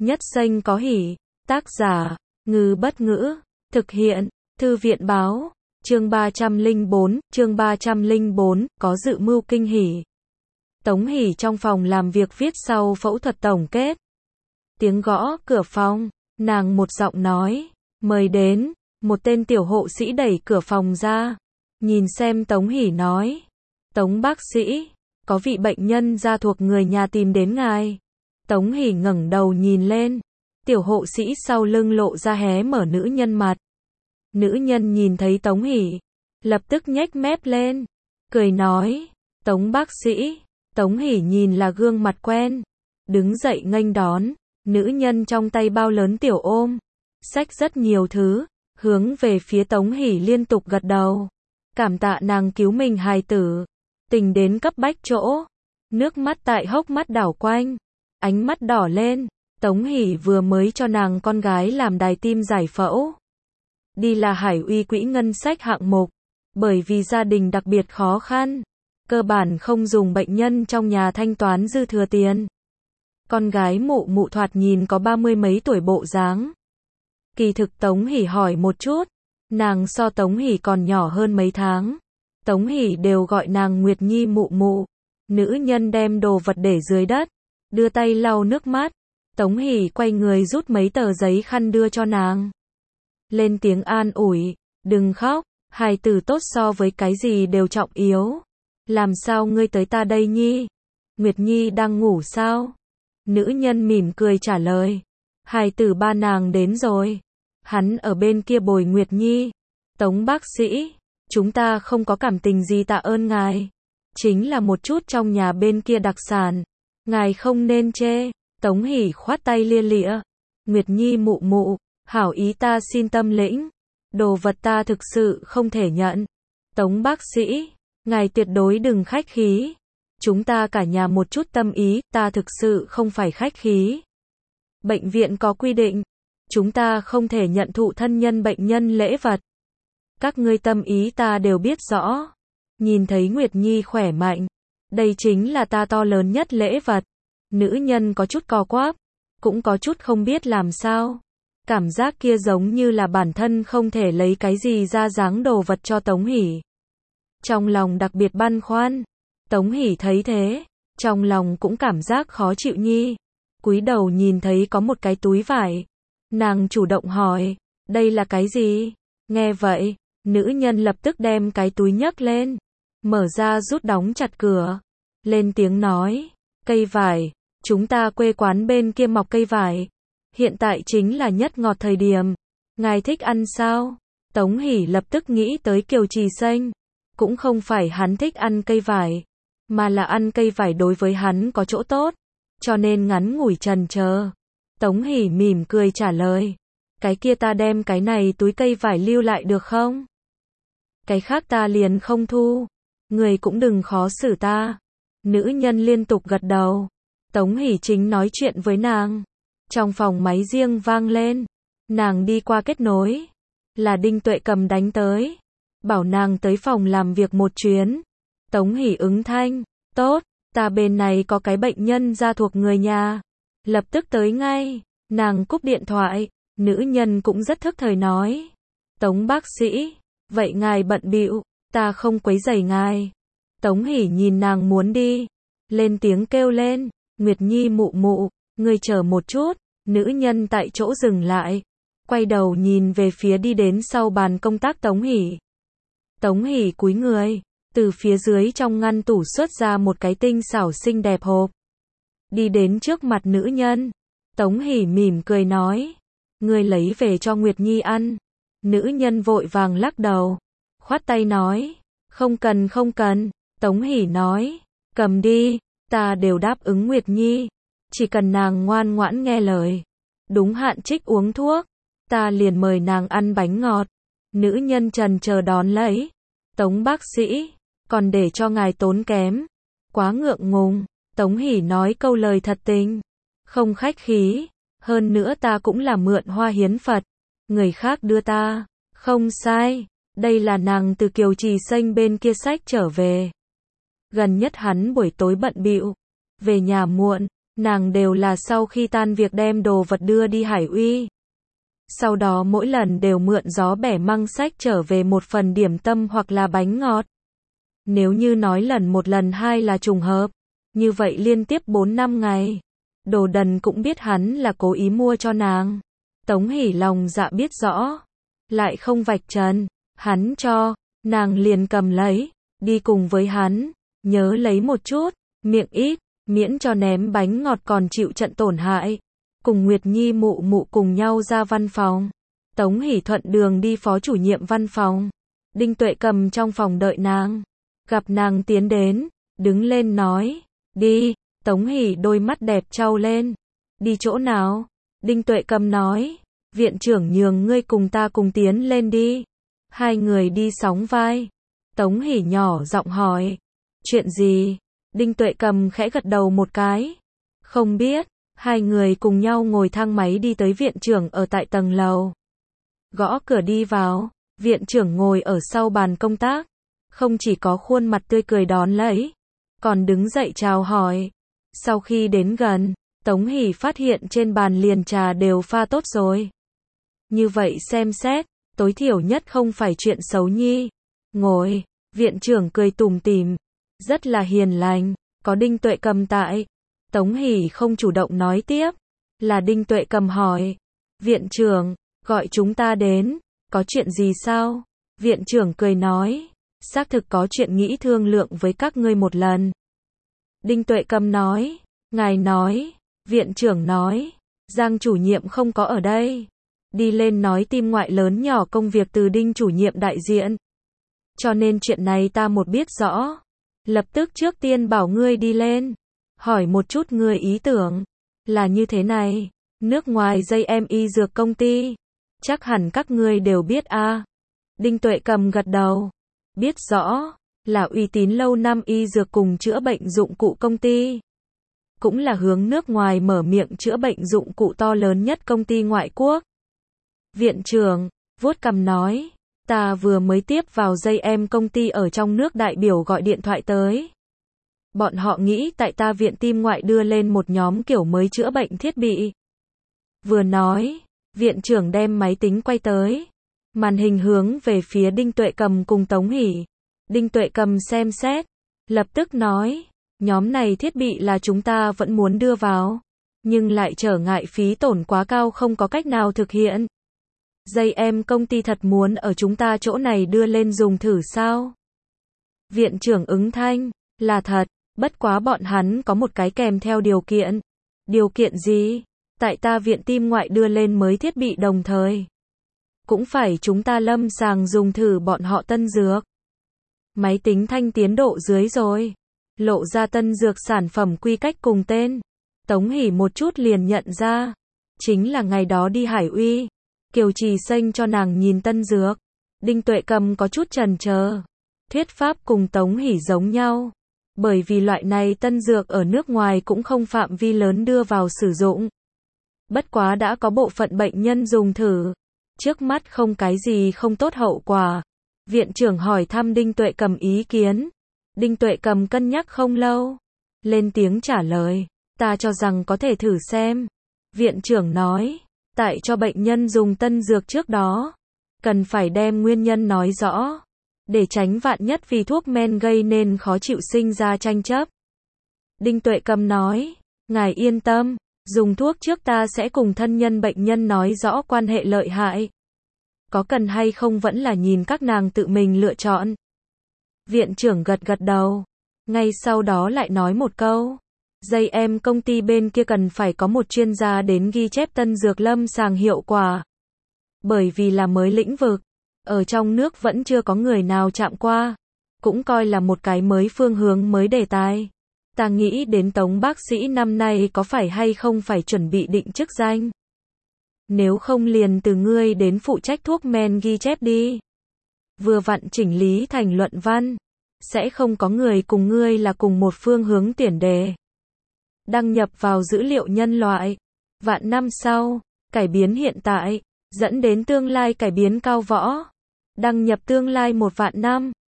Nhất Xanh có hỉ. Tác giả, Ngư Bất Ngữ. Thực hiện, Thư viện Báo. Chương 304, có dự mưu kinh hỉ. Tống Hỷ trong phòng làm việc viết sau phẫu thuật tổng kết. Tiếng gõ cửa phòng, nàng một giọng nói, mời đến. Một tên tiểu hộ sĩ đẩy cửa phòng ra, nhìn xem Tống Hỷ nói, Tống bác sĩ, có vị bệnh nhân gia thuộc người nhà tìm đến ngài. Tống Hỷ ngẩng đầu nhìn lên, tiểu hộ sĩ sau lưng lộ ra hé mở nữ nhân mặt. Nữ nhân nhìn thấy Tống Hỷ, lập tức nhếch mép lên, cười nói, Tống bác sĩ. Tống Hỷ nhìn là gương mặt quen, đứng dậy nghênh đón, nữ nhân trong tay bao lớn tiểu ôm, xách rất nhiều thứ, hướng về phía Tống Hỷ liên tục gật đầu, cảm tạ nàng cứu mình hài tử, tình đến cấp bách chỗ, nước mắt tại hốc mắt đảo quanh, ánh mắt đỏ lên, Tống Hỷ vừa mới cho nàng con gái làm đài tim giải phẫu. Đi là Hải Uy quỹ ngân sách hạng mục, bởi vì gia đình đặc biệt khó khăn, cơ bản không dùng bệnh nhân trong nhà thanh toán dư thừa tiền. Con gái mụ mụ thoạt nhìn có 30 mấy tuổi bộ dáng. Kỳ thực Tống Hỷ hỏi một chút, nàng so Tống Hỷ còn nhỏ hơn mấy tháng. Tống Hỷ đều gọi nàng Nguyệt Nhi mụ mụ. Nữ nhân đem đồ vật để dưới đất, đưa tay lau nước mắt. Tống Hỷ quay người rút mấy tờ giấy khăn đưa cho nàng. Lên tiếng an ủi, đừng khóc, hài tử tốt so với cái gì đều trọng yếu. Làm sao ngươi tới ta đây Nhi? Nguyệt Nhi đang ngủ sao? Nữ nhân mỉm cười trả lời. Hài tử ba nàng đến rồi. Hắn ở bên kia bồi Nguyệt Nhi. Tống bác sĩ, chúng ta không có cảm tình gì tạ ơn ngài. Chính là một chút trong nhà bên kia đặc sản. Ngài không nên chê. Tống Hỷ khoát tay lia lịa. Nguyệt Nhi mụ mụ, hảo ý ta xin tâm lĩnh. Đồ vật ta thực sự không thể nhận. Tống bác sĩ, ngài tuyệt đối đừng khách khí. Chúng ta cả nhà một chút tâm ý, ta thực sự không phải khách khí. Bệnh viện có quy định, chúng ta không thể nhận thụ thân nhân bệnh nhân lễ vật. Các ngươi tâm ý ta đều biết rõ. Nhìn thấy Nguyệt Nhi khỏe mạnh, đây chính là ta to lớn nhất lễ vật. Nữ nhân có chút co quắp, cũng có chút không biết làm sao. Cảm giác kia giống như là bản thân không thể lấy cái gì ra dáng đồ vật cho Tống Hỷ. Trong lòng đặc biệt băn khoăn. Tống Hỷ thấy thế, trong lòng cũng cảm giác khó chịu Nhi. Cúi đầu nhìn thấy có một cái túi vải. Nàng chủ động hỏi, đây là cái gì? Nghe vậy, nữ nhân lập tức đem cái túi nhấc lên, mở ra rút đóng chặt cửa. Lên tiếng nói, cây vải, chúng ta quê quán bên kia mọc cây vải. Hiện tại chính là nhất ngọt thời điểm. Ngài thích ăn sao? Tống Hỷ lập tức nghĩ tới Kiều Trì Xanh. Cũng không phải hắn thích ăn cây vải, mà là ăn cây vải đối với hắn có chỗ tốt, cho nên ngắn ngủi chần chờ. Tống Hỷ mỉm cười trả lời, cái kia ta đem cái này túi cây vải lưu lại được không? Cái khác ta liền không thu, người cũng đừng khó xử ta. Nữ nhân liên tục gật đầu. Tống Hỷ chính nói chuyện với nàng, trong phòng máy riêng vang lên, nàng đi qua kết nối, là Đinh Tuệ Cầm đánh tới, bảo nàng tới phòng làm việc một chuyến. Tống Hỷ ứng thanh, tốt, ta bên này có cái bệnh nhân gia thuộc người nhà, lập tức tới ngay. Nàng cúp điện thoại, nữ nhân cũng rất thức thời nói, Tống bác sĩ, vậy ngài bận bịu, ta không quấy rầy ngài. Tống Hỷ nhìn nàng muốn đi, lên tiếng kêu lên, Nguyệt Nhi mụ mụ, ngươi chờ một chút. Nữ nhân tại chỗ dừng lại, quay đầu nhìn về phía đi đến sau bàn công tác Tống Hỷ. Tống Hỷ cúi người, từ phía dưới trong ngăn tủ xuất ra một cái tinh xảo xinh đẹp hộp. Đi đến trước mặt nữ nhân. Tống Hỷ mỉm cười nói, ngươi lấy về cho Nguyệt Nhi ăn. Nữ nhân vội vàng lắc đầu, khoát tay nói, không cần không cần. Tống Hỷ nói, cầm đi, ta đều đáp ứng Nguyệt Nhi. Chỉ cần nàng ngoan ngoãn nghe lời, đúng hạn trích uống thuốc, ta liền mời nàng ăn bánh ngọt. Nữ nhân trần chờ đón lấy. Tống bác sĩ, còn để cho ngài tốn kém. Quá ngượng ngùng. Tống Hỷ nói câu lời thật tình, không khách khí. Hơn nữa ta cũng là mượn hoa hiến Phật, người khác đưa ta. Không sai, đây là nàng từ Kiều Trì Xanh bên kia xách trở về. Gần nhất hắn buổi tối bận bịu, về nhà muộn, nàng đều là sau khi tan việc đem đồ vật đưa đi Hải Uy. Sau đó mỗi lần đều mượn gió bẻ măng xách trở về một phần điểm tâm hoặc là bánh ngọt. Nếu như nói lần một lần hai là trùng hợp, như vậy liên tiếp 4-5 ngày. Đồ Đần cũng biết hắn là cố ý mua cho nàng. Tống Hỷ lòng dạ biết rõ, lại không vạch trần, hắn cho, nàng liền cầm lấy, đi cùng với hắn, nhớ lấy một chút, miệng ít, miễn cho ném bánh ngọt còn chịu trận tổn hại. Cùng Nguyệt Nhi mụ mụ cùng nhau ra văn phòng. Tống Hỷ thuận đường đi phó chủ nhiệm văn phòng. Đinh Tuệ Cầm trong phòng đợi nàng. Gặp nàng tiến đến, đứng lên nói, đi. Tống Hỷ đôi mắt đẹp trao lên. Đi chỗ nào? Đinh Tuệ Cầm nói, viện trưởng nhường ngươi cùng ta cùng tiến lên đi. Hai người đi sóng vai. Tống Hỷ nhỏ giọng hỏi, chuyện gì? Đinh Tuệ Cầm khẽ gật đầu một cái. Không biết. Hai người cùng nhau ngồi thang máy đi tới viện trưởng ở tại tầng lầu. Gõ cửa đi vào, viện trưởng ngồi ở sau bàn công tác. Không chỉ có khuôn mặt tươi cười đón lấy, còn đứng dậy chào hỏi. Sau khi đến gần, Tống Hỷ phát hiện trên bàn liền trà đều pha tốt rồi. Như vậy xem xét, tối thiểu nhất không phải chuyện xấu nhi. Ngồi, viện trưởng cười tủm tỉm, rất là hiền lành, có Đinh Tuệ Cầm tại. Tống Hỷ không chủ động nói tiếp, là Đinh Tuệ Cầm hỏi, viện trưởng, gọi chúng ta đến, có chuyện gì sao? Viện trưởng cười nói, xác thực có chuyện nghĩ thương lượng với các ngươi một lần. Đinh Tuệ Cầm nói, ngài nói, viện trưởng nói, Giang chủ nhiệm không có ở đây. Đi lên nói tim ngoại lớn nhỏ công việc từ Đinh chủ nhiệm đại diện. Cho nên chuyện này ta một biết rõ. Lập tức trước tiên bảo ngươi đi lên. Hỏi một chút ngươi ý tưởng. Là như thế này. Nước ngoài JM y dược công ty. Chắc hẳn các ngươi đều biết a. Đinh Tuệ Cầm gật đầu. Biết rõ. Là uy tín lâu năm y dược cùng chữa bệnh dụng cụ công ty. Cũng là hướng nước ngoài mở miệng chữa bệnh dụng cụ to lớn nhất công ty ngoại quốc. Viện trưởng, vuốt cằm nói, ta vừa mới tiếp vào JM công ty ở trong nước đại biểu gọi điện thoại tới. Bọn họ nghĩ tại ta viện tim ngoại đưa lên một nhóm kiểu mới chữa bệnh thiết bị. Vừa nói, viện trưởng đem máy tính quay tới. Màn hình hướng về phía Đinh Tuệ Cầm cùng Tống Hỷ. Đinh Tuệ Cầm xem xét, lập tức nói, nhóm này thiết bị là chúng ta vẫn muốn đưa vào, nhưng lại trở ngại phí tổn quá cao không có cách nào thực hiện. JM công ty thật muốn ở chúng ta chỗ này đưa lên dùng thử sao? Viện trưởng ứng thanh, là thật, bất quá bọn hắn có một cái kèm theo điều kiện. Điều kiện gì? Tại ta viện tim ngoại đưa lên mới thiết bị đồng thời. Cũng phải chúng ta lâm sàng dùng thử bọn họ tân dược. Máy tính thanh tiến độ dưới rồi. Lộ ra tân dược sản phẩm quy cách cùng tên. Tống Hỷ một chút liền nhận ra. Chính là ngày đó đi Hải Uy. Kiều Trì xanh cho nàng nhìn tân dược. Đinh Tuệ Cầm có chút chần chờ. Thuyết pháp cùng Tống Hỷ giống nhau. Bởi vì loại này tân dược ở nước ngoài cũng không phạm vi lớn đưa vào sử dụng. Bất quá đã có bộ phận bệnh nhân dùng thử. Trước mắt không cái gì không tốt hậu quả. Viện trưởng hỏi thăm Đinh Tuệ Cầm ý kiến. Đinh Tuệ Cầm cân nhắc không lâu. Lên tiếng trả lời. Ta cho rằng có thể thử xem. Viện trưởng nói. Tại cho bệnh nhân dùng tân dược trước đó. Cần phải đem nguyên nhân nói rõ. Để tránh vạn nhất vì thuốc men gây nên khó chịu sinh ra tranh chấp. Đinh Tuệ Cầm nói. Ngài yên tâm. Dùng thuốc trước ta sẽ cùng thân nhân bệnh nhân nói rõ quan hệ lợi hại. Có cần hay không vẫn là nhìn các nàng tự mình lựa chọn. Viện trưởng gật gật đầu. Ngay sau đó lại nói một câu. JM công ty bên kia cần phải có một chuyên gia đến ghi chép tân dược lâm sàng hiệu quả. Bởi vì là mới lĩnh vực. Ở trong nước vẫn chưa có người nào chạm qua. Cũng coi là một cái mới phương hướng mới đề tài. Ta nghĩ đến Tống bác sĩ năm nay có phải hay không phải chuẩn bị định chức danh. Nếu không liền từ ngươi đến phụ trách thuốc men ghi chép đi. Vừa vặn chỉnh lý thành luận văn. Sẽ không có người cùng ngươi là cùng một phương hướng tuyển đề. Đăng nhập vào dữ liệu nhân loại. Vạn năm sau, cải biến hiện tại, dẫn đến tương lai cải biến cao võ. Đăng nhập tương lai 1 vạn năm.